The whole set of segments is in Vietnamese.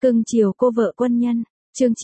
Cưng chiều cô vợ quân nhân, chương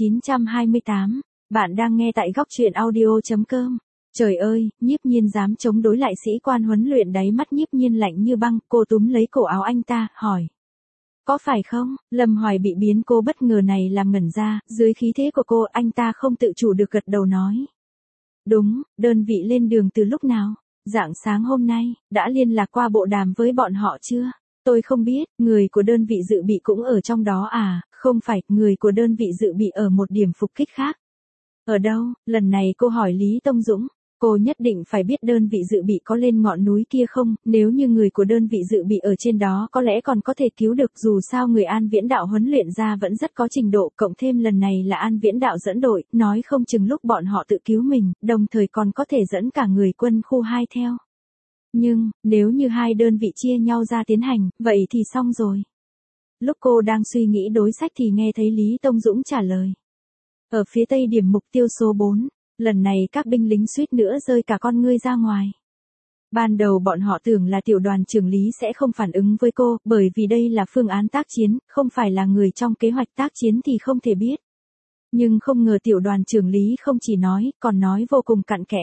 928, bạn đang nghe tại góc truyện audio.com. Trời ơi, Nhiếp Nhiên dám chống đối lại sĩ quan huấn luyện, đáy mắt Nhiếp Nhiên lạnh như băng, cô túm lấy cổ áo anh ta, hỏi. Có phải không? Lâm Hoài bị biến cô bất ngờ này làm ngẩn ra, dưới khí thế của cô, anh ta không tự chủ được gật đầu nói. Đúng, đơn vị lên đường từ lúc nào? Rạng sáng hôm nay, đã liên lạc qua bộ đàm với bọn họ chưa? Tôi không biết, người của đơn vị dự bị cũng ở trong đó à? Không phải, người của đơn vị dự bị ở một điểm phục kích khác. Ở đâu? Lần này cô hỏi Lý Tông Dũng. Cô nhất định phải biết đơn vị dự bị có lên ngọn núi kia không, nếu như người của đơn vị dự bị ở trên đó có lẽ còn có thể cứu được, dù sao người An Viễn Đạo huấn luyện ra vẫn rất có trình độ, cộng thêm lần này là An Viễn Đạo dẫn đội, nói không chừng lúc bọn họ tự cứu mình, đồng thời còn có thể dẫn cả người quân khu 2 theo. Nhưng, nếu như hai đơn vị chia nhau ra tiến hành, vậy thì xong rồi. Lúc cô đang suy nghĩ đối sách thì nghe thấy Lý Tông Dũng trả lời. Ở phía tây điểm mục tiêu số 4. Lần này các binh lính suýt nữa rơi cả con ngươi ra ngoài. Ban đầu bọn họ tưởng là tiểu đoàn trưởng Lý sẽ không phản ứng với cô, bởi vì đây là phương án tác chiến, không phải là người trong kế hoạch tác chiến thì không thể biết. Nhưng không ngờ tiểu đoàn trưởng Lý không chỉ nói, còn nói vô cùng cặn kẽ.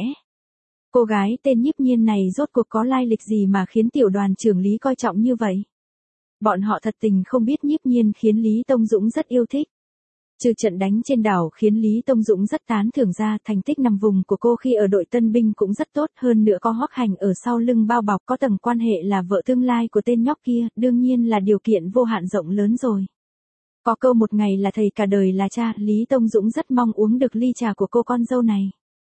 Cô gái tên Nhiếp Nhiên này rốt cuộc có lai lịch gì mà khiến tiểu đoàn trưởng Lý coi trọng như vậy? Bọn họ thật tình không biết Nhiếp Nhiên khiến Lý Tông Dũng rất yêu thích. Trừ trận đánh trên đảo khiến Lý Tông Dũng rất tán thưởng ra, thành tích nằm vùng của cô khi ở đội tân binh cũng rất tốt, hơn nữa có Hoắc Hành ở sau lưng bao bọc, có tầng quan hệ là vợ tương lai của tên nhóc kia, đương nhiên là điều kiện vô hạn rộng lớn rồi. Có câu một ngày là thầy cả đời là cha, Lý Tông Dũng rất mong uống được ly trà của cô con dâu này.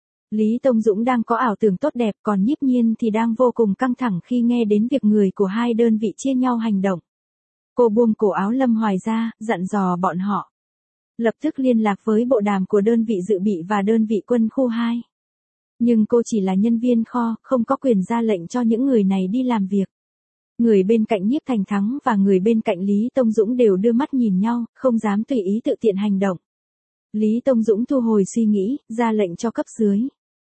Lý Tông Dũng đang có ảo tưởng tốt đẹp, còn Nhiếp Nhiên thì đang vô cùng căng thẳng khi nghe đến việc người của hai đơn vị chia nhau hành động. Cô buông cổ áo Lâm Hoài ra, dặn dò bọn họ. Lập tức liên lạc với bộ đàm của đơn vị dự bị và đơn vị quân khu 2. Nhưng cô chỉ là nhân viên kho, không có quyền ra lệnh cho những người này đi làm việc. Người bên cạnh Nhiếp Thành Thắng và người bên cạnh Lý Tông Dũng đều đưa mắt nhìn nhau, không dám tùy ý tự tiện hành động. Lý Tông Dũng thu hồi suy nghĩ, ra lệnh cho cấp dưới.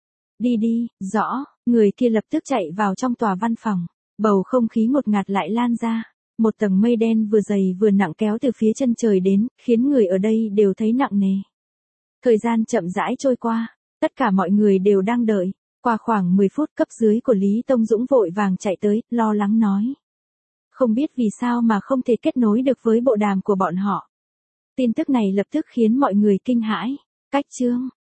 Đi đi, rõ, người kia lập tức chạy vào trong tòa văn phòng. Bầu không khí ngột ngạt lại lan ra. Một tầng mây đen vừa dày vừa nặng kéo từ phía chân trời đến, khiến người ở đây đều thấy nặng nề. Thời gian chậm rãi trôi qua, tất cả mọi người đều đang đợi. Qua khoảng 10 phút cấp dưới của Lý Tông Dũng vội vàng chạy tới, lo lắng nói. Không biết vì sao mà không thể kết nối được với bộ đàm của bọn họ. Tin tức này lập tức khiến mọi người kinh hãi. Cách chương.